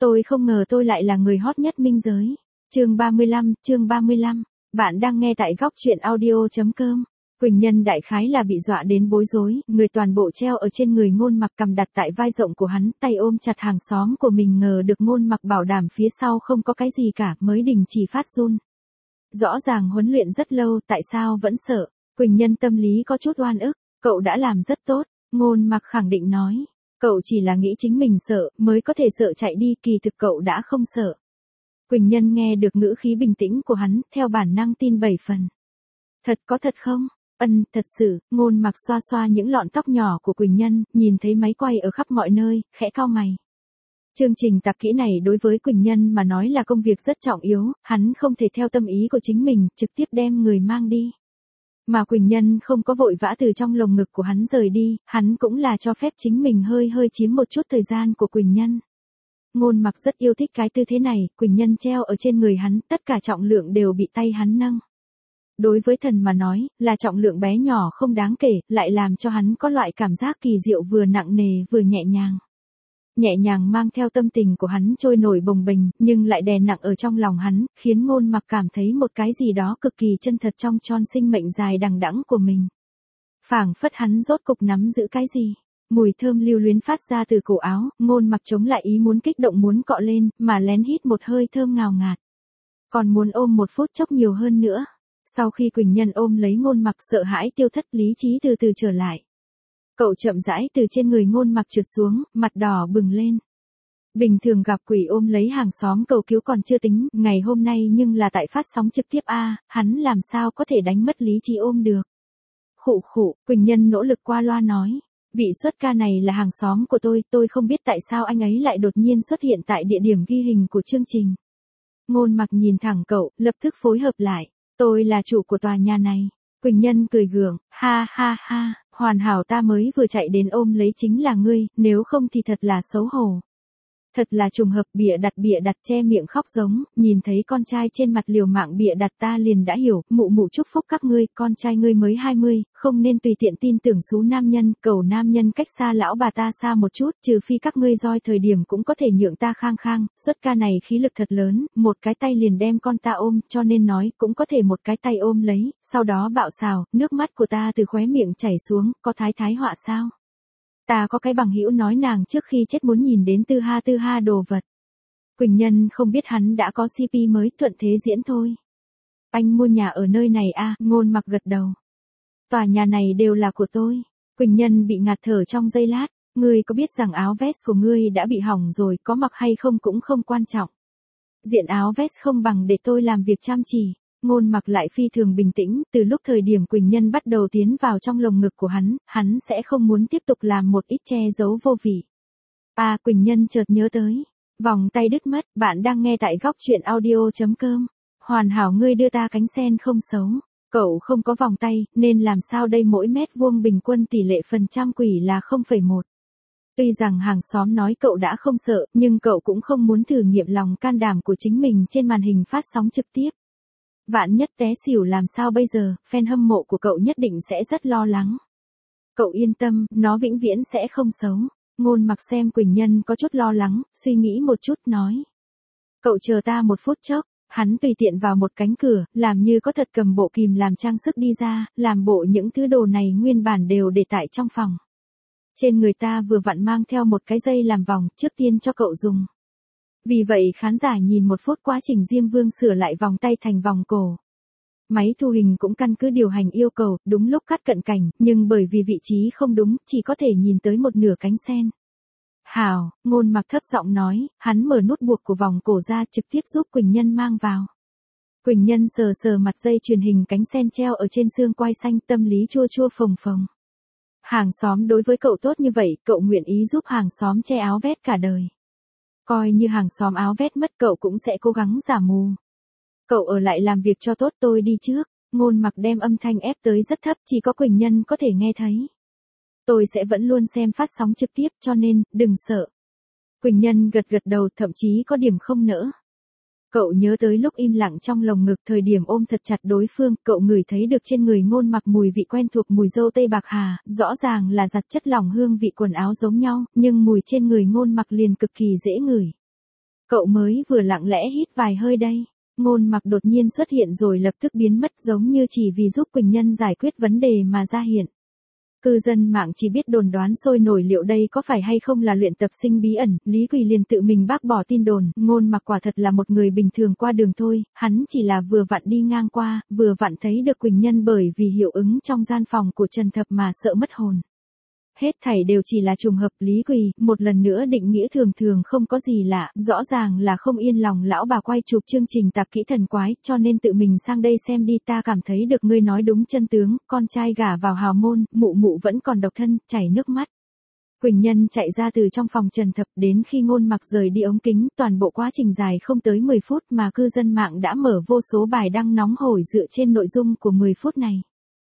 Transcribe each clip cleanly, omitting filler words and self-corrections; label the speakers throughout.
Speaker 1: Tôi không ngờ tôi lại là người hot nhất minh giới. Chương 35. Bạn đang nghe tại góc truyện audio.com. Quỳnh Nhân đại khái là bị dọa đến bối rối, người toàn bộ treo ở trên người Ngôn Mặc, cầm đặt tại vai rộng của hắn, tay ôm chặt hàng xóm của mình, ngờ được Ngôn Mặc bảo đảm phía sau không có cái gì cả, mới đình chỉ phát run. Rõ ràng huấn luyện rất lâu, tại sao vẫn sợ? Quỳnh Nhân tâm lý có chút oan ức, cậu đã làm rất tốt, Ngôn Mặc khẳng định nói. Cậu chỉ là nghĩ chính mình sợ, mới có thể sợ chạy đi, kỳ thực cậu đã không sợ. Quỳnh Nhân nghe được ngữ khí bình tĩnh của hắn, theo bản năng tin 7 phần. Thật có thật không? Thật sự. Ngôn Mặc xoa xoa những lọn tóc nhỏ của Quỳnh Nhân, nhìn thấy máy quay ở khắp mọi nơi, khẽ cau mày. Chương trình tạp kỹ này đối với Quỳnh Nhân mà nói là công việc rất trọng yếu, hắn không thể theo tâm ý của chính mình, trực tiếp đem người mang đi. Mà Quỳnh Nhân không có vội vã từ trong lồng ngực của hắn rời đi, hắn cũng là cho phép chính mình hơi chiếm một chút thời gian của Quỳnh Nhân. Ngôn Mặc rất yêu thích cái tư thế này, Quỳnh Nhân treo ở trên người hắn, tất cả trọng lượng đều bị tay hắn nâng. Đối với thần mà nói, là trọng lượng bé nhỏ không đáng kể, lại làm cho hắn có loại cảm giác kỳ diệu, vừa nặng nề vừa nhẹ nhàng. Nhẹ nhàng mang theo tâm tình của hắn trôi nổi bồng bềnh, nhưng lại đè nặng ở trong lòng hắn, khiến Ngôn Mặc cảm thấy một cái gì đó cực kỳ chân thật trong tròn sinh mệnh dài đằng đẵng của mình. Phảng phất hắn rốt cục nắm giữ cái gì. Mùi thơm lưu luyến phát ra từ cổ áo, Ngôn Mặc chống lại ý muốn kích động muốn cọ lên, mà lén hít một hơi thơm ngào ngạt. Còn muốn ôm một phút chốc nhiều hơn nữa. Sau khi Quỳnh Nhân ôm lấy Ngôn Mặc, sợ hãi tiêu thất, lý trí từ từ trở lại. Cậu chậm rãi từ trên người Ngôn Mặc trượt xuống, mặt đỏ bừng lên. Bình thường gặp quỷ ôm lấy hàng xóm cầu cứu còn chưa tính, ngày hôm nay nhưng là tại phát sóng trực tiếp hắn làm sao có thể đánh mất lý trí ôm được. Khụ, Quỳnh Nhân nỗ lực qua loa nói. Vị xuất ca này là hàng xóm của tôi không biết tại sao anh ấy lại đột nhiên xuất hiện tại địa điểm ghi hình của chương trình. Ngôn Mặc nhìn thẳng cậu, lập tức phối hợp lại. Tôi là chủ của tòa nhà này. Quỳnh Nhân cười gượng, ha, hoàn hảo, ta mới vừa chạy đến ôm lấy chính là ngươi, nếu không thì thật là xấu hổ. Thật là trùng hợp, bịa đặt che miệng khóc giống, nhìn thấy con trai trên mặt liều mạng bịa đặt ta liền đã hiểu, mụ chúc phúc các ngươi, con trai ngươi mới 20, không nên tùy tiện tin tưởng xú nam nhân, cầu nam nhân cách xa lão bà ta xa một chút, trừ phi các ngươi roi thời điểm cũng có thể nhượng ta khang, xuất ca này khí lực thật lớn, một cái tay liền đem con ta ôm, cho nên nói, cũng có thể một cái tay ôm lấy, sau đó bạo xào, nước mắt của ta từ khóe miệng chảy xuống, có thái họa sao? Ta có cái bằng hữu nói nàng trước khi chết muốn nhìn đến tư ha đồ vật. Quỳnh Nhân không biết hắn đã có CP mới, thuận thế diễn thôi. Anh mua nhà ở nơi này Ngôn Mặc gật đầu. Tòa nhà này đều là của tôi. Quỳnh Nhân bị ngạt thở trong giây lát. Ngươi có biết rằng áo vest của ngươi đã bị hỏng rồi, có mặc hay không cũng không quan trọng. Diện áo vest không bằng để tôi làm việc chăm chỉ. Ngôn Mặc lại phi thường bình tĩnh, từ lúc thời điểm Quỳnh Nhân bắt đầu tiến vào trong lồng ngực của hắn sẽ không muốn tiếp tục làm một ít che giấu vô vị. Quỳnh Nhân chợt nhớ tới. Vòng tay đứt mất, bạn đang nghe tại góc truyện audio.com. Hoàn hảo, ngươi đưa ta cánh sen không xấu. Cậu không có vòng tay, nên làm sao đây, mỗi mét vuông bình quân tỷ lệ phần trăm quỷ là 0,1. Tuy rằng hàng xóm nói cậu đã không sợ, nhưng cậu cũng không muốn thử nghiệm lòng can đảm của chính mình trên màn hình phát sóng trực tiếp. Vạn nhất té xỉu làm sao bây giờ, fan hâm mộ của cậu nhất định sẽ rất lo lắng. Cậu yên tâm, nó vĩnh viễn sẽ không xấu. Ngôn Mặc xem Quỳnh Nhân có chút lo lắng, suy nghĩ một chút nói. Cậu chờ ta một phút chốc, hắn tùy tiện vào một cánh cửa, làm như có thật cầm bộ kìm làm trang sức đi ra, làm bộ những thứ đồ này nguyên bản đều để tại trong phòng. Trên người ta vừa vặn mang theo một cái dây làm vòng, trước tiên cho cậu dùng. Vì vậy khán giả nhìn một phút quá trình Diêm Vương sửa lại vòng tay thành vòng cổ. Máy thu hình cũng căn cứ điều hành yêu cầu, đúng lúc cắt cận cảnh, nhưng bởi vì vị trí không đúng, chỉ có thể nhìn tới một nửa cánh sen. Hảo, Ngôn Mặc thấp giọng nói, hắn mở nút buộc của vòng cổ ra, trực tiếp giúp Quỳnh Nhân mang vào. Quỳnh Nhân sờ mặt dây truyền hình cánh sen treo ở trên xương quai xanh, tâm lý chua phồng. Hàng xóm đối với cậu tốt như vậy, cậu nguyện ý giúp hàng xóm che áo vest cả đời. Coi như hàng xóm áo vest mất, cậu cũng sẽ cố gắng giả mù. Cậu ở lại làm việc cho tốt, tôi đi trước. Ngôn Mặc đem âm thanh ép tới rất thấp, chỉ có Quỳnh Nhân có thể nghe thấy. Tôi sẽ vẫn luôn xem phát sóng trực tiếp, cho nên, đừng sợ. Quỳnh Nhân gật đầu, thậm chí có điểm không nỡ. Cậu nhớ tới lúc im lặng trong lồng ngực, thời điểm ôm thật chặt đối phương, cậu ngửi thấy được trên người Ngôn Mặc mùi vị quen thuộc, mùi dâu tây bạc hà, rõ ràng là giặt chất lỏng hương vị quần áo giống nhau, nhưng mùi trên người Ngôn Mặc liền cực kỳ dễ ngửi. Cậu mới vừa lặng lẽ hít vài hơi đây. Ngôn Mặc đột nhiên xuất hiện rồi lập tức biến mất giống như chỉ vì giúp Quỳnh Nhân giải quyết vấn đề mà ra hiện. Cư dân mạng chỉ biết đồn đoán sôi nổi liệu đây có phải hay không là luyện tập sinh bí ẩn, Lý Quỳ liền tự mình bác bỏ tin đồn, Ngôn Mặc quả thật là một người bình thường qua đường thôi, hắn chỉ là vừa vặn đi ngang qua, vừa vặn thấy được Quỳnh Nhân bởi vì hiệu ứng trong gian phòng của Trần Thập mà sợ mất hồn. Hết thảy đều chỉ là trùng hợp. Lý Quỳ, một lần nữa định nghĩa thường thường không có gì lạ, rõ ràng là không yên lòng lão bà quay chụp chương trình tạp kỹ thần quái, cho nên tự mình sang đây xem đi, ta cảm thấy được ngươi nói đúng chân tướng, con trai gả vào hào môn, mụ mụ vẫn còn độc thân, chảy nước mắt. Quỳnh Nhân chạy ra từ trong phòng Trần Thập, đến khi Ngôn Mặc rời đi ống kính, toàn bộ quá trình dài không tới 10 phút mà cư dân mạng đã mở vô số bài đăng nóng hổi dựa trên nội dung của 10 phút này.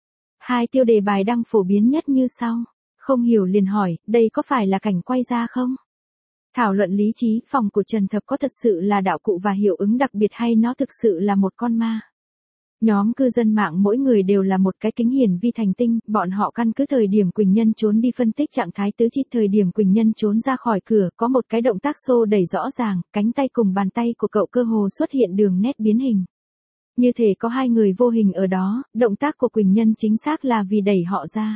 Speaker 1: Hai tiêu đề bài đăng phổ biến nhất như sau. Không hiểu liền hỏi, đây có phải là cảnh quay ra không? Thảo luận lý trí, phòng của Trần Thập có thật sự là đạo cụ và hiệu ứng đặc biệt hay nó thực sự là một con ma? Nhóm cư dân mạng mỗi người đều là một cái kính hiển vi thành tinh, bọn họ căn cứ thời điểm Quỳnh Nhân trốn đi phân tích trạng thái tứ chi, thời điểm Quỳnh Nhân trốn ra khỏi cửa, có một cái động tác xô đẩy rõ ràng, cánh tay cùng bàn tay của cậu cơ hồ xuất hiện đường nét biến hình. Như thể có hai người vô hình ở đó, động tác của Quỳnh Nhân chính xác là vì đẩy họ ra.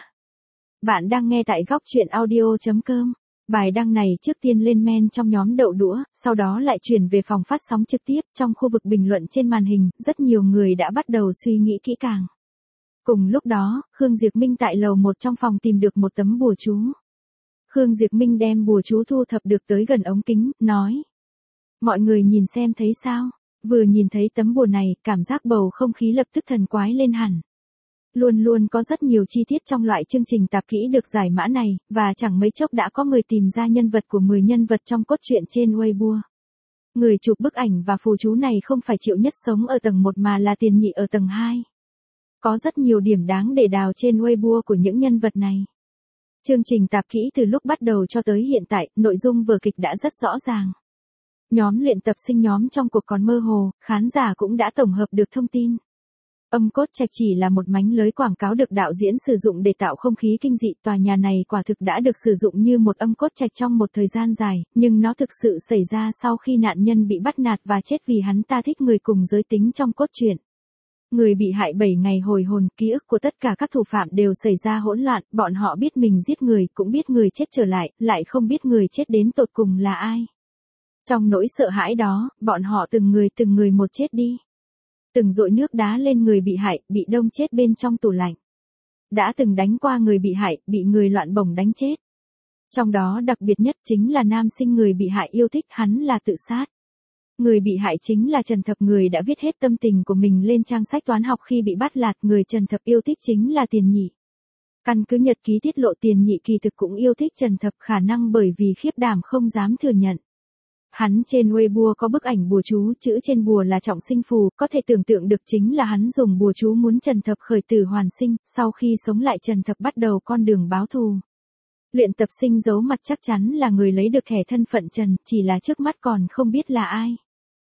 Speaker 1: Bạn đang nghe tại góc truyện audio.com. Bài đăng này trước tiên lên men trong nhóm đậu đũa, sau đó lại chuyển về phòng phát sóng trực tiếp. Trong khu vực bình luận trên màn hình, rất nhiều người đã bắt đầu suy nghĩ kỹ càng. Cùng lúc đó, Khương Diệp Minh tại lầu 1 trong phòng tìm được một tấm bùa chú. Khương Diệp Minh đem bùa chú thu thập được tới gần ống kính, nói. Mọi người nhìn xem thấy sao? Vừa nhìn thấy tấm bùa này, cảm giác bầu không khí lập tức thần quái lên hẳn. Luôn luôn có rất nhiều chi tiết trong loại chương trình tạp kỹ được giải mã này, và chẳng mấy chốc đã có người tìm ra nhân vật của 10 nhân vật trong cốt truyện trên Weibo. Người chụp bức ảnh và phù chú này không phải Triệu Nhất sống ở tầng 1 mà là Tiền Nhị ở tầng 2. Có rất nhiều điểm đáng để đào trên Weibo của những nhân vật này. Chương trình tạp kỹ từ lúc bắt đầu cho tới hiện tại, nội dung vở kịch đã rất rõ ràng. Nhóm luyện tập sinh nhóm trong cuộc còn mơ hồ, khán giả cũng đã tổng hợp được thông tin. Âm cốt trạch chỉ là một mánh lưới quảng cáo được đạo diễn sử dụng để tạo không khí kinh dị. Tòa nhà này quả thực đã được sử dụng như một âm cốt trạch trong một thời gian dài, nhưng nó thực sự xảy ra sau khi nạn nhân bị bắt nạt và chết vì hắn ta thích người cùng giới tính trong cốt truyện. Người bị hại 7 ngày hồi hồn, ký ức của tất cả các thủ phạm đều xảy ra hỗn loạn, bọn họ biết mình giết người, cũng biết người chết trở lại không biết người chết đến tột cùng là ai. Trong nỗi sợ hãi đó, bọn họ từng người một chết đi. Từng dội nước đá lên người bị hại, bị đông chết bên trong tủ lạnh. Đã từng đánh qua người bị hại, bị người loạn bổng đánh chết. Trong đó đặc biệt nhất chính là nam sinh người bị hại yêu thích, hắn là tự sát. Người bị hại chính là Trần Thập, người đã viết hết tâm tình của mình lên trang sách toán học khi bị bắt lạt. Người Trần Thập yêu thích chính là Tiền Nhị. Căn cứ nhật ký tiết lộ, Tiền Nhị kỳ thực cũng yêu thích Trần Thập, khả năng bởi vì khiếp đảm không dám thừa nhận. Hắn trên Weibo có bức ảnh bùa chú, chữ trên bùa là trọng sinh phù, có thể tưởng tượng được chính là hắn dùng bùa chú muốn Trần Thập khởi tử hoàn sinh, sau khi sống lại Trần Thập bắt đầu con đường báo thù. Luyện tập sinh giấu mặt chắc chắn là người lấy được thẻ thân phận Trần, chỉ là trước mắt còn không biết là ai.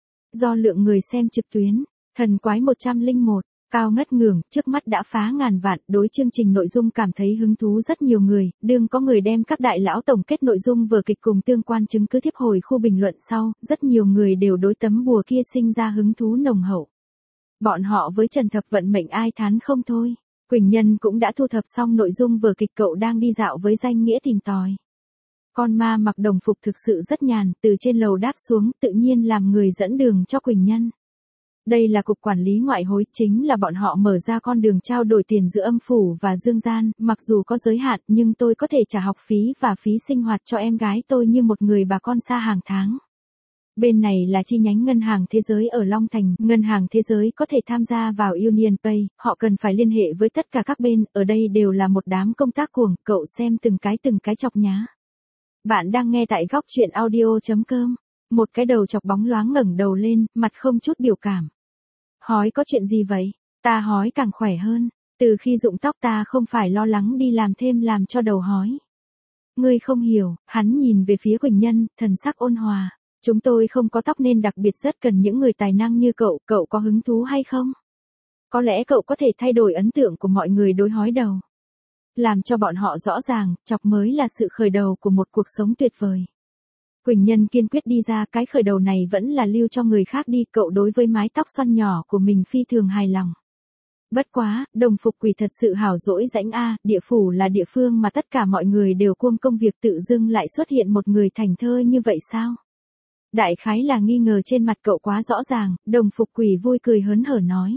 Speaker 1: Do lượng người xem trực tuyến, Thần Quái 101, cao ngất ngưởng, trước mắt đã phá ngàn vạn, đối chương trình nội dung cảm thấy hứng thú rất nhiều người, đương có người đem các đại lão tổng kết nội dung vở kịch cùng tương quan chứng cứ tiếp hồi khu bình luận sau, rất nhiều người đều đối tấm bùa kia sinh ra hứng thú nồng hậu. Bọn họ với Trần Thập vận mệnh ai thán không thôi. Quỳnh Nhân cũng đã thu thập xong nội dung vở kịch, cậu đang đi dạo với danh nghĩa tìm tòi. Con ma mặc đồng phục thực sự rất nhàn, từ trên lầu đáp xuống, tự nhiên làm người dẫn đường cho Quỳnh Nhân. Đây là cục quản lý ngoại hối, chính là bọn họ mở ra con đường trao đổi tiền giữa âm phủ và dương gian, mặc dù có giới hạn nhưng tôi có thể trả học phí và phí sinh hoạt cho em gái tôi như một người bà con xa hàng tháng. Bên này là chi nhánh Ngân hàng Thế giới ở Long Thành, Ngân hàng Thế giới có thể tham gia vào Union Pay, họ cần phải liên hệ với tất cả các bên, ở đây đều là một đám công tác cuồng, cậu xem từng cái chọc nhá. Bạn đang nghe tại góc truyện audio.com. Một cái đầu chọc bóng loáng ngẩng đầu lên, mặt không chút biểu cảm. Hói có chuyện gì vậy? Ta hói càng khỏe hơn. Từ khi rụng tóc ta không phải lo lắng đi làm thêm làm cho đầu hói. Ngươi không hiểu, hắn nhìn về phía Quỳnh Nhân, thần sắc ôn hòa. Chúng tôi không có tóc nên đặc biệt rất cần những người tài năng như cậu, cậu có hứng thú hay không? Có lẽ cậu có thể thay đổi ấn tượng của mọi người đối hói đầu. Làm cho bọn họ rõ ràng, chọc mới là sự khởi đầu của một cuộc sống tuyệt vời. Quỳnh Nhân kiên quyết đi ra, cái khởi đầu này vẫn là lưu cho người khác đi, cậu đối với mái tóc xoăn nhỏ của mình phi thường hài lòng. Bất quá, Đồng Phục Quỷ thật sự hảo dỗi rãnh a, địa phủ là địa phương mà tất cả mọi người đều cuông công việc, tự dưng lại xuất hiện một người thành thơ như vậy sao? Đại khái là nghi ngờ trên mặt cậu quá rõ ràng, Đồng Phục Quỷ vui cười hớn hở nói.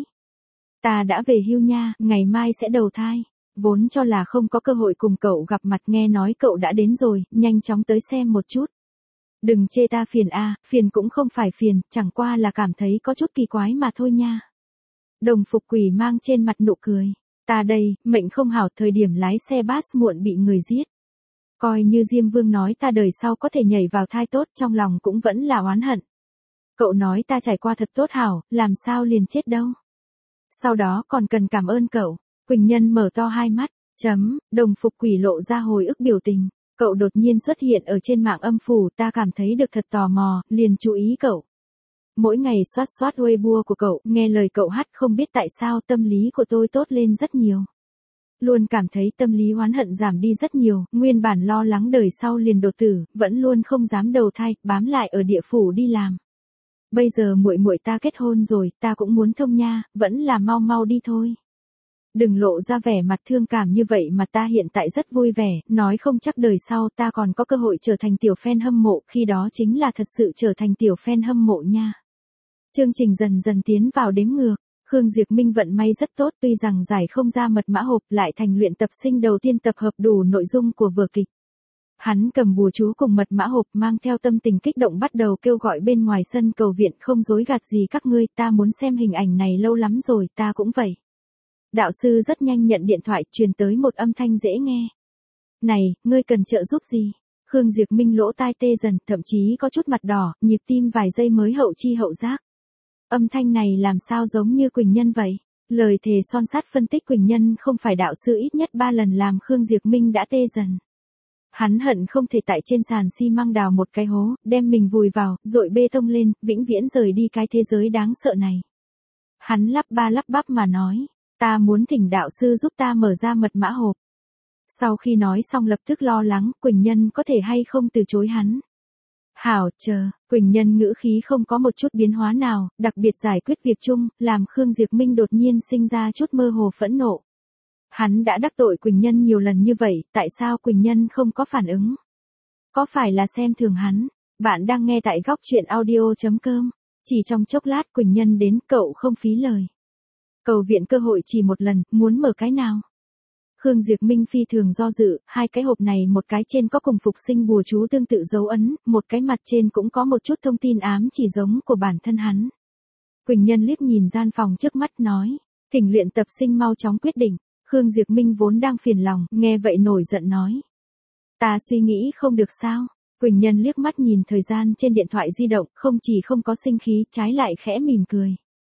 Speaker 1: Ta đã về hưu nha, ngày mai sẽ đầu thai. Vốn cho là không có cơ hội cùng cậu gặp mặt, nghe nói cậu đã đến rồi, nhanh chóng tới xem một chút. Đừng chê ta phiền a, phiền cũng không phải phiền, chẳng qua là cảm thấy có chút kỳ quái mà thôi nha. Đồng Phục Quỷ mang trên mặt nụ cười. Ta đây, mệnh không hảo, thời điểm lái xe bus muộn bị người giết. Coi như Diêm Vương nói ta đời sau có thể nhảy vào thai tốt, trong lòng cũng vẫn là oán hận. Cậu nói ta trải qua thật tốt hảo, làm sao liền chết đâu. Sau đó còn cần cảm ơn cậu. Quỳnh Nhân mở to hai mắt, Đồng Phục Quỷ lộ ra hồi ức biểu tình. Cậu đột nhiên xuất hiện ở trên mạng âm phủ, ta cảm thấy được thật tò mò, liền chú ý cậu. Mỗi ngày soát Weibo của cậu, nghe lời cậu hát, không biết tại sao tâm lý của tôi tốt lên rất nhiều. Luôn cảm thấy tâm lý oán hận giảm đi rất nhiều, nguyên bản lo lắng đời sau liền đột tử, vẫn luôn không dám đầu thai, bám lại ở địa phủ đi làm. Bây giờ muội muội ta kết hôn rồi, ta cũng muốn thông nha, vẫn là mau mau đi thôi. Đừng lộ ra vẻ mặt thương cảm như vậy mà, ta hiện tại rất vui vẻ, nói không chắc đời sau ta còn có cơ hội trở thành tiểu fan hâm mộ, khi đó chính là thật sự trở thành tiểu fan hâm mộ nha. Chương trình dần dần tiến vào đếm ngược, Khương Diệp Minh vận may rất tốt, tuy rằng giải không ra mật mã hộp, lại thành luyện tập sinh đầu tiên tập hợp đủ nội dung của vở kịch. Hắn cầm bùa chú cùng mật mã hộp, mang theo tâm tình kích động bắt đầu kêu gọi bên ngoài sân cầu viện, không dối gạt gì các ngươi, ta muốn xem hình ảnh này lâu lắm rồi, ta cũng vậy. Đạo sư rất nhanh nhận điện thoại, truyền tới một âm thanh dễ nghe. Này, ngươi cần trợ giúp gì? Khương Diệp Minh lỗ tai tê dần, thậm chí có chút mặt đỏ, nhịp tim vài giây mới hậu chi hậu giác. Âm thanh này làm sao giống như Quỳnh Nhân vậy? Lời thề son sắt phân tích Quỳnh Nhân không phải đạo sư ít nhất 3 lần làm Khương Diệp Minh đã tê dần. Hắn hận không thể tại trên sàn xi măng đào một cái hố, đem mình vùi vào, dội bê tông lên, vĩnh viễn rời đi cái thế giới đáng sợ này. Hắn lắp ba lắp bắp mà nói, ta muốn thỉnh đạo sư giúp ta mở ra mật mã hộp. Sau khi nói xong lập tức lo lắng, Quỳnh Nhân có thể hay không từ chối hắn. Hảo, chờ, Quỳnh Nhân ngữ khí không có một chút biến hóa nào, đặc biệt giải quyết việc chung, làm Khương Diệp Minh đột nhiên sinh ra chút mơ hồ phẫn nộ. Hắn đã đắc tội Quỳnh Nhân nhiều lần như vậy, tại sao Quỳnh Nhân không có phản ứng? Có phải là xem thường hắn? Bạn đang nghe tại góc truyện audio.com. Chỉ trong chốc lát Quỳnh Nhân đến, cậu không phí lời. Cầu viện cơ hội chỉ một lần, muốn mở cái nào? Khương Diệp Minh phi thường do dự, hai cái hộp này, một cái trên có cùng phục sinh bùa chú tương tự dấu ấn, một cái mặt trên cũng có một chút thông tin ám chỉ giống của bản thân hắn. Quỳnh Nhân liếc nhìn gian phòng trước mắt nói, thỉnh luyện tập sinh mau chóng quyết định. Khương Diệp Minh vốn đang phiền lòng, nghe vậy nổi giận nói. Ta suy nghĩ không được sao? Quỳnh Nhân liếc mắt nhìn thời gian trên điện thoại di động, không chỉ không có sinh khí, trái lại khẽ mỉm cười.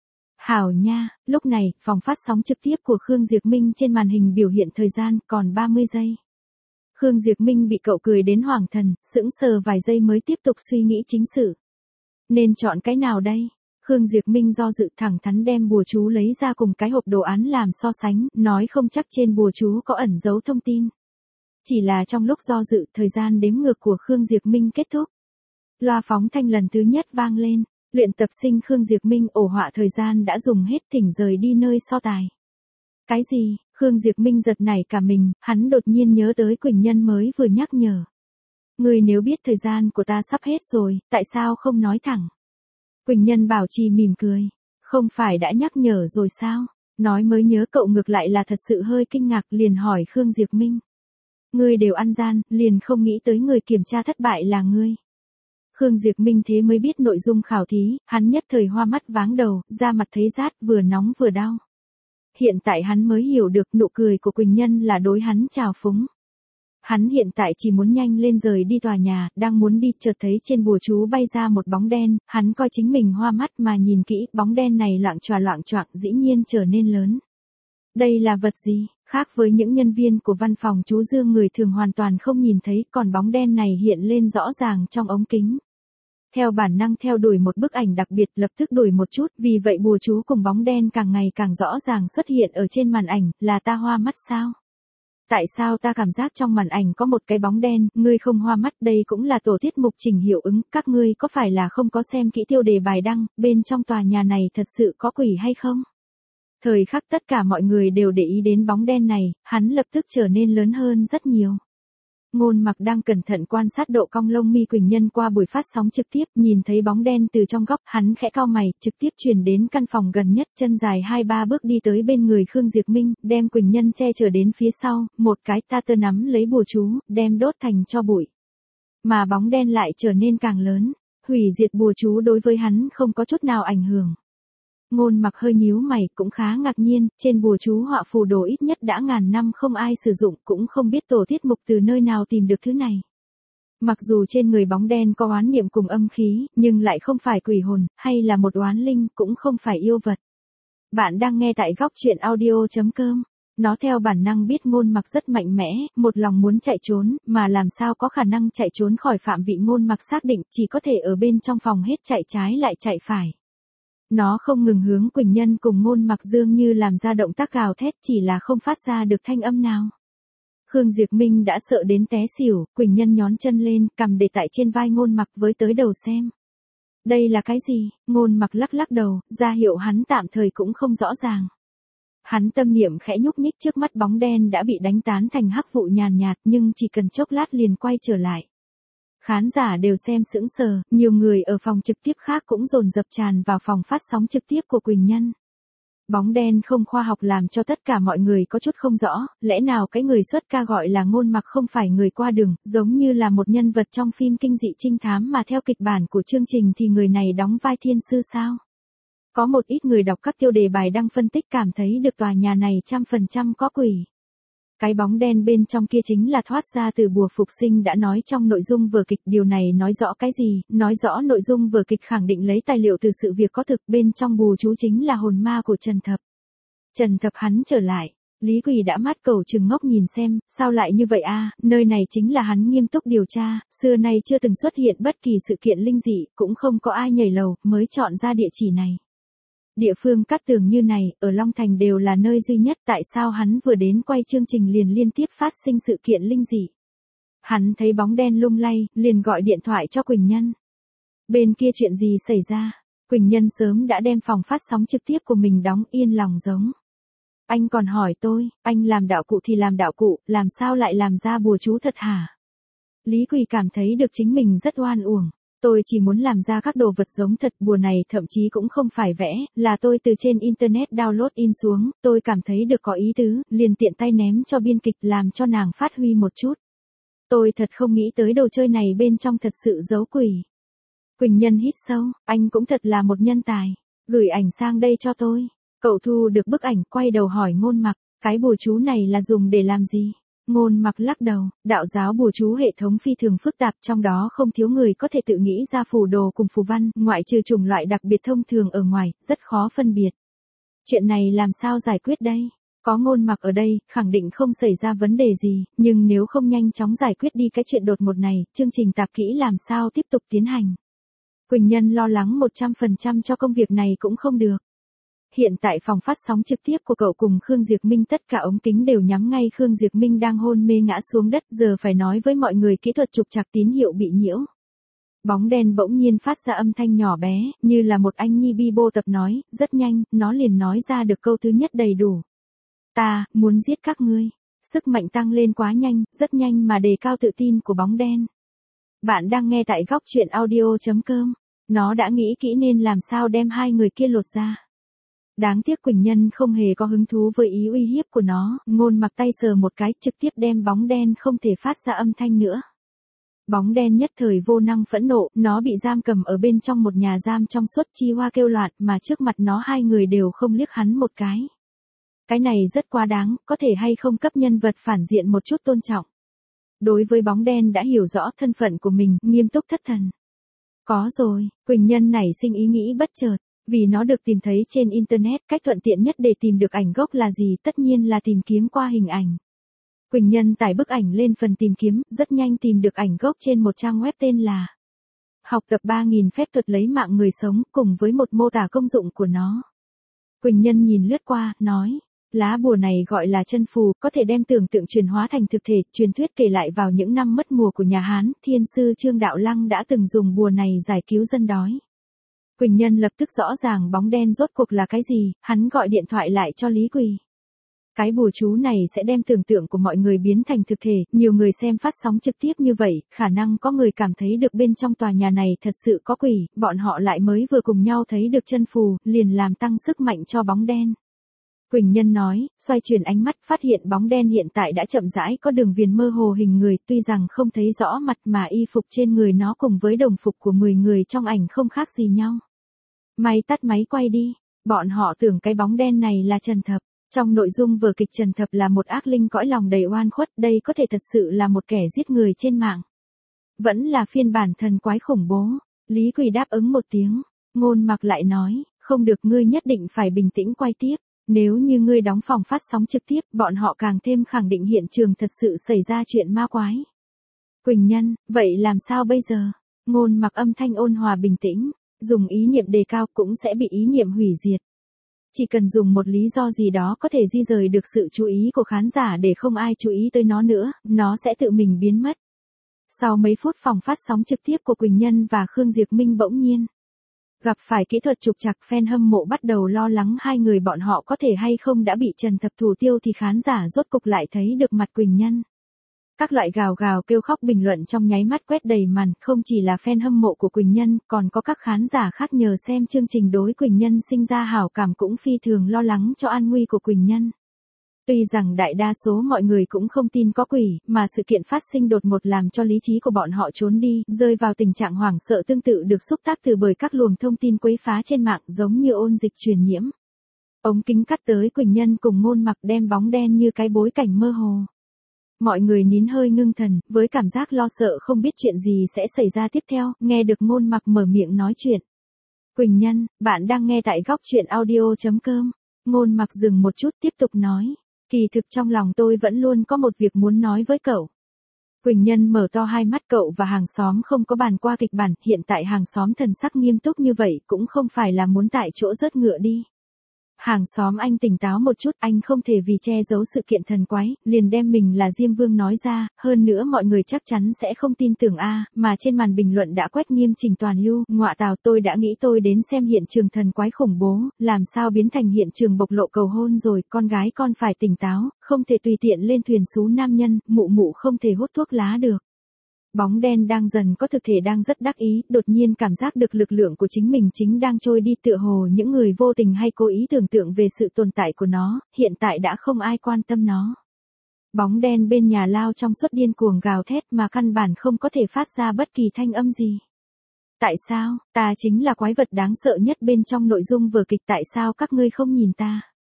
Speaker 1: Hảo nha, lúc này, phòng phát sóng trực tiếp của Khương Diệp Minh trên màn hình biểu hiện thời gian còn 30 giây. Khương Diệp Minh bị cậu cười đến hoảng thần, sững sờ vài giây mới tiếp tục suy nghĩ chính sự. Nên chọn cái nào đây? Khương Diệp Minh do dự, thẳng thắn đem bùa chú lấy ra cùng cái hộp đồ án làm so sánh, nói không chắc trên bùa chú có ẩn giấu thông tin. Chỉ là trong lúc do dự, thời gian đếm ngược của Khương Diệp Minh kết thúc. Loa phóng thanh lần thứ nhất vang lên, luyện tập sinh Khương Diệp Minh ổ họa thời gian đã dùng hết, thỉnh rời đi nơi so tài. Cái gì? Khương Diệp Minh giật nảy cả mình, hắn đột nhiên nhớ tới Quỳnh Nhân mới vừa nhắc nhở. Người nếu biết thời gian của ta sắp hết rồi, tại sao không nói thẳng? Quỳnh Nhân bảo trì mỉm cười. Không phải đã nhắc nhở rồi sao? Nói mới nhớ, cậu ngược lại là thật sự hơi kinh ngạc, liền hỏi Khương Diệp Minh. Ngươi đều ăn gian, liền không nghĩ tới người kiểm tra thất bại là ngươi. Khương Diệp Minh thế mới biết nội dung khảo thí, hắn nhất thời hoa mắt váng đầu, da mặt thấy rát, vừa nóng vừa đau. Hiện tại hắn mới hiểu được nụ cười của Quỳnh Nhân là đối hắn trào phúng. Hắn hiện tại chỉ muốn nhanh lên rời đi tòa nhà, đang muốn đi, chợt thấy trên bùa chú bay ra một bóng đen, hắn coi chính mình hoa mắt mà nhìn kỹ, bóng đen này loạng choạng dĩ nhiên trở nên lớn. Đây là vật gì? Khác với những nhân viên của văn phòng chú Dương người thường hoàn toàn không nhìn thấy, còn bóng đen này hiện lên rõ ràng trong ống kính. Theo bản năng theo đuổi một bức ảnh đặc biệt, lập tức đuổi một chút, vì vậy bùa chú cùng bóng đen càng ngày càng rõ ràng xuất hiện ở trên màn ảnh, là ta hoa mắt sao? Tại sao ta cảm giác trong màn ảnh có một cái bóng đen, ngươi không hoa mắt, đây cũng là tổ tiết mục trình hiệu ứng, các ngươi có phải là không có xem kỹ tiêu đề bài đăng, bên trong tòa nhà này thật sự có quỷ hay không? Thời khắc tất cả mọi người đều để ý đến bóng đen này, hắn lập tức trở nên lớn hơn rất nhiều. Ngôn Mặc đang cẩn thận quan sát độ cong lông mi Quỳnh Nhân qua buổi phát sóng trực tiếp, nhìn thấy bóng đen từ trong góc, hắn khẽ cau mày, trực tiếp chuyển đến căn phòng gần nhất, chân dài 2-3 bước đi tới bên người Khương Diệp Minh, đem Quỳnh Nhân che chở đến phía sau, một cái ta tơ nắm lấy bùa chú, đem đốt thành tro bụi. Mà bóng đen lại trở nên càng lớn, hủy diệt bùa chú đối với hắn không có chút nào ảnh hưởng. Ngôn Mặc hơi nhíu mày, cũng khá ngạc nhiên, trên bùa chú họa phù đồ ít nhất đã ngàn năm không ai sử dụng, cũng không biết tổ tiết mục từ nơi nào tìm được thứ này. Mặc dù trên người bóng đen có oán niệm cùng âm khí, nhưng lại không phải quỷ hồn, hay là một oán linh, cũng không phải yêu vật. Bạn đang nghe tại góc truyện audio.com. Nó theo bản năng biết Ngôn Mặc rất mạnh mẽ, một lòng muốn chạy trốn, mà làm sao có khả năng chạy trốn khỏi phạm vị Ngôn Mặc xác định, chỉ có thể ở bên trong phòng hết chạy trái lại chạy phải. Nó không ngừng hướng Quỳnh Nhân cùng Ngôn Mặc dường như làm ra động tác gào thét, chỉ là không phát ra được thanh âm nào. Khương Diệp Minh đã sợ đến té xỉu, Quỳnh Nhân nhón chân lên, cầm để tại trên vai Ngôn Mặc với tới đầu xem. Đây là cái gì? Ngôn Mặc lắc lắc đầu, ra hiệu hắn tạm thời cũng không rõ ràng. Hắn tâm niệm khẽ nhúc nhích, trước mắt bóng đen đã bị đánh tán thành hắc vụ nhàn nhạt, nhưng chỉ cần chốc lát liền quay trở lại. Khán giả đều xem sững sờ, nhiều người ở phòng trực tiếp khác cũng dồn dập tràn vào phòng phát sóng trực tiếp của Quỳnh Nhân. Bóng đen không khoa học làm cho tất cả mọi người có chút không rõ, lẽ nào cái người xuất ca gọi là Ngôn Mặc không phải người qua đường, giống như là một nhân vật trong phim kinh dị trinh thám mà theo kịch bản của chương trình thì người này đóng vai thiên sư sao? Có một ít người đọc các tiêu đề bài đăng phân tích cảm thấy được tòa nhà này 100% có quỷ. Cái bóng đen bên trong kia chính là thoát ra từ bùa phục sinh đã nói trong nội dung vở kịch, điều này nói rõ cái gì? Nói rõ nội dung vở kịch khẳng định lấy tài liệu từ sự việc có thực, bên trong bùa chú chính là hồn ma của Trần Thập. Trần Thập hắn trở lại, Lý Quỳ đã mát cầu trừng ngốc nhìn xem, sao lại như vậy a? Nơi này chính là hắn nghiêm túc điều tra, xưa nay chưa từng xuất hiện bất kỳ sự kiện linh dị, cũng không có ai nhảy lầu, mới chọn ra địa chỉ này. Địa phương cát tường như này, ở Long Thành đều là nơi duy nhất, tại sao hắn vừa đến quay chương trình liền liên tiếp phát sinh sự kiện linh dị. Hắn thấy bóng đen lung lay, liền gọi điện thoại cho Quỳnh Nhân. Bên kia chuyện gì xảy ra? Quỳnh Nhân sớm đã đem phòng phát sóng trực tiếp của mình đóng, yên lòng giống. Anh còn hỏi tôi, anh làm đạo cụ thì làm đạo cụ, làm sao lại làm ra bùa chú thật hả? Lý Quỳ cảm thấy được chính mình rất oan uổng. Tôi chỉ muốn làm ra các đồ vật giống thật, bùa này thậm chí cũng không phải vẽ, là tôi từ trên internet download in xuống, tôi cảm thấy được có ý tứ, liền tiện tay ném cho biên kịch làm cho nàng phát huy một chút. Tôi thật không nghĩ tới đồ chơi này bên trong thật sự giấu quỷ. Quỳnh Nhân hít sâu, anh cũng thật là một nhân tài, gửi ảnh sang đây cho tôi. Cậu thu được bức ảnh, quay đầu hỏi Ngôn Mặc, cái bùa chú này là dùng để làm gì? Ngôn Mặc lắc đầu, đạo giáo bùa chú hệ thống phi thường phức tạp, trong đó không thiếu người có thể tự nghĩ ra phù đồ cùng phù văn, ngoại trừ chủng loại đặc biệt thông thường ở ngoài, rất khó phân biệt. Chuyện này làm sao giải quyết đây? Có Ngôn Mặc ở đây, khẳng định không xảy ra vấn đề gì, nhưng nếu không nhanh chóng giải quyết đi cái chuyện đột ngột này, chương trình tạp kỹ làm sao tiếp tục tiến hành? Quỳnh Nhân lo lắng 100% cho công việc này cũng không được. Hiện tại phòng phát sóng trực tiếp của cậu cùng Khương Diệp Minh tất cả ống kính đều nhắm ngay Khương Diệp Minh đang hôn mê ngã xuống đất, giờ phải nói với mọi người kỹ thuật trục trặc tín hiệu bị nhiễu. Bóng đen bỗng nhiên phát ra âm thanh nhỏ bé, như là một anh nhi bi bô tập nói, rất nhanh, nó liền nói ra được câu thứ nhất đầy đủ. Ta, muốn giết các ngươi. Sức mạnh tăng lên quá nhanh, rất nhanh mà đề cao tự tin của bóng đen. Bạn đang nghe tại góc truyện audio.com. Nó đã nghĩ kỹ nên làm sao đem hai người kia lột ra. Đáng tiếc Quỳnh Nhân không hề có hứng thú với ý uy hiếp của nó, Ngôn Mặc tay sờ một cái, trực tiếp đem bóng đen không thể phát ra âm thanh nữa. Bóng đen nhất thời vô năng phẫn nộ, nó bị giam cầm ở bên trong một nhà giam trong suốt, chi hoa kêu loạn, mà trước mặt nó hai người đều không liếc hắn một cái. Cái này rất quá đáng, có thể hay không cấp nhân vật phản diện một chút tôn trọng. Đối với bóng đen đã hiểu rõ thân phận của mình, nghiêm túc thất thần. Có rồi, Quỳnh Nhân nảy sinh ý nghĩ bất chợt. Vì nó được tìm thấy trên internet, cách thuận tiện nhất để tìm được ảnh gốc là gì? Tất nhiên là tìm kiếm qua hình ảnh. Quỳnh Nhân tải bức ảnh lên phần tìm kiếm, rất nhanh tìm được ảnh gốc trên một trang web tên là Học tập 3000 phép thuật lấy mạng người sống, cùng với một mô tả công dụng của nó. Quỳnh Nhân nhìn lướt qua, nói, Lá bùa này gọi là chân phù, có thể đem tưởng tượng chuyển hóa thành thực thể. Truyền thuyết kể lại vào những năm mất mùa của nhà Hán, thiên sư Trương Đạo Lăng đã từng dùng bùa này giải cứu dân đói. Quỳnh Nhân lập tức rõ ràng bóng đen rốt cuộc là cái gì, hắn gọi điện thoại lại cho Lý Quỳ. Cái bùa chú này sẽ đem tưởng tượng của mọi người biến thành thực thể, nhiều người xem phát sóng trực tiếp như vậy, khả năng có người cảm thấy được bên trong tòa nhà này thật sự có quỷ, bọn họ lại mới vừa cùng nhau thấy được chân phù, liền làm tăng sức mạnh cho bóng đen. Quỳnh Nhân nói, xoay chuyển ánh mắt phát hiện bóng đen hiện tại đã chậm rãi có đường viền mơ hồ hình người, tuy rằng không thấy rõ mặt mà y phục trên người nó cùng với đồng phục của 10 người trong ảnh không khác gì nhau. May tắt máy quay đi, bọn họ tưởng cái bóng đen này là Trần Thập. Trong nội dung vở kịch Trần Thập là một ác linh cõi lòng đầy oan khuất, đây có thể thật sự là một kẻ giết người trên mạng. Vẫn là phiên bản thần quái khủng bố. Lý Quỳ đáp ứng một tiếng, Ngôn Mặc lại nói, không được, ngươi nhất định phải bình tĩnh quay tiếp. Nếu như ngươi đóng phòng phát sóng trực tiếp, bọn họ càng thêm khẳng định hiện trường thật sự xảy ra chuyện ma quái. Quỳnh Nhân, vậy làm sao bây giờ? Ngôn Mặc âm thanh ôn hòa bình tĩnh, dùng ý niệm đề cao cũng sẽ bị ý niệm hủy diệt. Chỉ cần dùng một lý do gì đó có thể di rời được sự chú ý của khán giả để không ai chú ý tới nó nữa, nó sẽ tự mình biến mất. Sau mấy phút phòng phát sóng trực tiếp của Quỳnh Nhân và Khương Diệp Minh bỗng nhiên gặp phải kỹ thuật trục trặc, fan hâm mộ bắt đầu lo lắng hai người bọn họ có thể hay không đã bị Trần Thập thủ tiêu thì khán giả rốt cục lại thấy được mặt Quỳnh Nhân. Các loại gào gào kêu khóc bình luận trong nháy mắt quét đầy màn, không chỉ là fan hâm mộ của Quỳnh Nhân, còn có các khán giả khác nhờ xem chương trình đối Quỳnh Nhân sinh ra hảo cảm cũng phi thường lo lắng cho an nguy của Quỳnh Nhân. Tuy rằng đại đa số mọi người cũng không tin có quỷ, mà sự kiện phát sinh đột ngột làm cho lý trí của bọn họ trốn đi, rơi vào tình trạng hoảng sợ tương tự được xúc tác từ bởi các luồng thông tin quấy phá trên mạng giống như ôn dịch truyền nhiễm. Ống kính cắt tới Quỳnh Nhân cùng Ngôn Mặc đem bóng đen như cái bối cảnh mơ hồ. Mọi người nín hơi ngưng thần, với cảm giác lo sợ không biết chuyện gì sẽ xảy ra tiếp theo, nghe được Ngôn Mặc mở miệng nói chuyện. Quỳnh Nhân, bạn đang nghe tại góc truyện audio.com. Ngôn Mặc dừng một chút tiếp tục nói. Kỳ thực trong lòng tôi vẫn luôn có một việc muốn nói với cậu. Quỳnh Nhân mở to hai mắt, cậu và hàng xóm không có bàn qua kịch bản, hiện tại hàng xóm thần sắc nghiêm túc như vậy cũng không phải là muốn tại chỗ rớt ngựa đi. Hàng xóm anh tỉnh táo một chút, anh không thể vì che giấu sự kiện thần quái, liền đem mình là Diêm Vương nói ra, hơn nữa mọi người chắc chắn sẽ không tin tưởng mà trên màn bình luận đã quét nghiêm Trình Toàn Lưu, ngọa tào, tôi đã nghĩ tôi đến xem hiện trường thần quái khủng bố, làm sao biến thành hiện trường bộc lộ cầu hôn rồi, con gái con phải tỉnh táo, không thể tùy tiện lên thuyền xú nam nhân, mụ mụ không thể hút thuốc lá được. Bóng đen đang dần có thực thể đang rất đắc ý, đột nhiên cảm giác được lực lượng của chính mình chính đang trôi đi, tựa hồ những người vô tình hay cố ý tưởng tượng về sự tồn tại của nó, hiện tại đã không ai quan tâm nó. Bóng đen bên nhà lao trong suốt điên cuồng gào thét mà căn bản không có thể phát ra bất kỳ thanh âm gì. Tại sao, ta chính là quái vật đáng sợ nhất bên trong nội dung vở kịch, tại sao các ngươi không nhìn ta?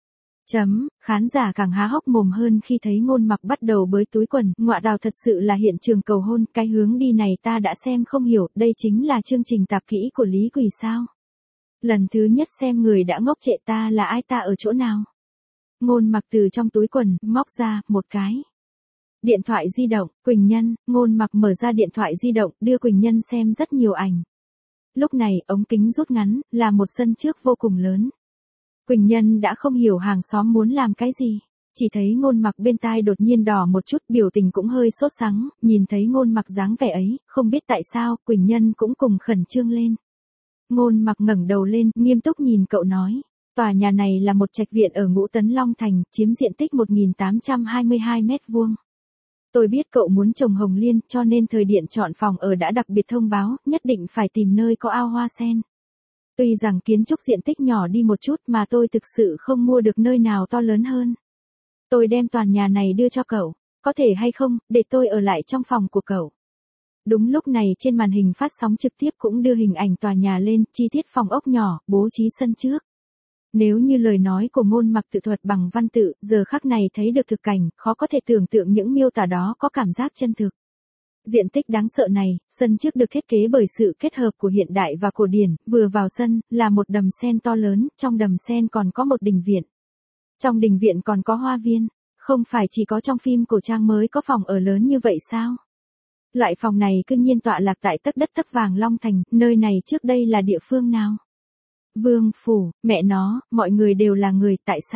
Speaker 1: Khán giả càng há hốc mồm hơn khi thấy Ngôn Mặc bắt đầu bới túi quần, ngọa đào, thật sự là hiện trường cầu hôn, cái hướng đi này ta đã xem không hiểu, đây chính là chương trình tạp kỹ của Lý Quỳ sao? Lần thứ nhất xem người đã ngốc trệ, ta là ai, ta ở chỗ nào? Ngôn Mặc từ trong túi quần, móc ra, một cái điện thoại di động, Quỳnh Nhân, Ngôn Mặc mở ra điện thoại di động, đưa Quỳnh Nhân xem rất nhiều ảnh. Lúc này, ống kính rút ngắn, là một sân trước vô cùng lớn. Quỳnh Nhân đã không hiểu hàng xóm muốn làm cái gì, chỉ thấy Ngôn Mặc bên tai đột nhiên đỏ một chút, biểu tình cũng hơi sốt sắng, nhìn thấy Ngôn Mặc dáng vẻ ấy, không biết tại sao, Quỳnh Nhân cũng cùng khẩn trương lên. Ngôn Mặc ngẩng đầu lên, nghiêm túc nhìn cậu nói, tòa nhà này là một trạch viện ở Ngũ Tấn Long Thành, chiếm diện tích 1822 mét vuông. Tôi biết cậu muốn trồng hồng liên, cho nên thời điện chọn phòng ở đã đặc biệt thông báo, nhất định phải tìm nơi có ao hoa sen. Tuy rằng kiến trúc diện tích nhỏ đi một chút mà tôi thực sự không mua được nơi nào to lớn hơn. Tôi đem toàn nhà này đưa cho cậu, có thể hay không, để tôi ở lại trong phòng của cậu. Đúng lúc này trên màn hình phát sóng trực tiếp cũng đưa hình ảnh tòa nhà lên, chi tiết phòng ốc nhỏ, bố trí sân trước. Nếu như lời nói của Ngôn Mặc tự thuật bằng văn tự, giờ khắc này thấy được thực cảnh, khó có thể tưởng tượng những miêu tả đó có cảm giác chân thực. Diện tích đáng sợ này, sân trước được thiết kế bởi sự kết hợp của hiện đại và cổ điển, vừa vào sân, là một đầm sen to lớn, trong đầm sen còn có một đình viện. Trong đình viện còn có hoa viên, không phải chỉ có trong phim cổ trang mới có phòng ở lớn như vậy sao? Loại phòng này cư nhiên tọa lạc tại tấc đất tấc vàng Long Thành, nơi này trước đây là địa phương nào? Vương phủ, mẹ nó, mọi người đều là người, tại sao?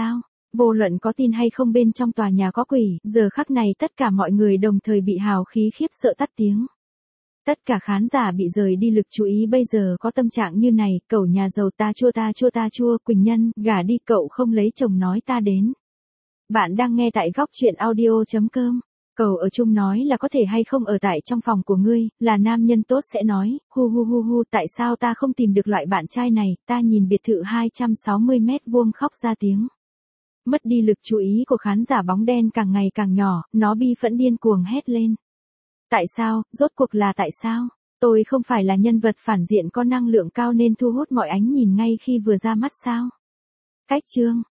Speaker 1: Vô luận có tin hay không bên trong tòa nhà có quỷ, giờ khắc này tất cả mọi người đồng thời bị hào khí khiếp sợ tắt tiếng. Tất cả khán giả bị rời đi lực chú ý bây giờ có tâm trạng như này, cậu nhà giàu ta chua, Quỳnh Nhân, gả đi cậu không lấy chồng nói ta đến. Bạn đang nghe tại góc truyện audio.com. Cậu ở chung nói là có thể hay không ở tại trong phòng của ngươi, là nam nhân tốt sẽ nói, hu, tại sao ta không tìm được loại bạn trai này, ta nhìn biệt thự 260 mét vuông khóc ra tiếng. Mất đi lực chú ý của khán giả bóng đen càng ngày càng nhỏ, nó bi phẫn điên cuồng hét lên. Tại sao, rốt cuộc là tại sao? Tôi không phải là nhân vật phản diện có năng lượng cao nên thu hút mọi ánh nhìn ngay khi vừa ra mắt sao? Cách chương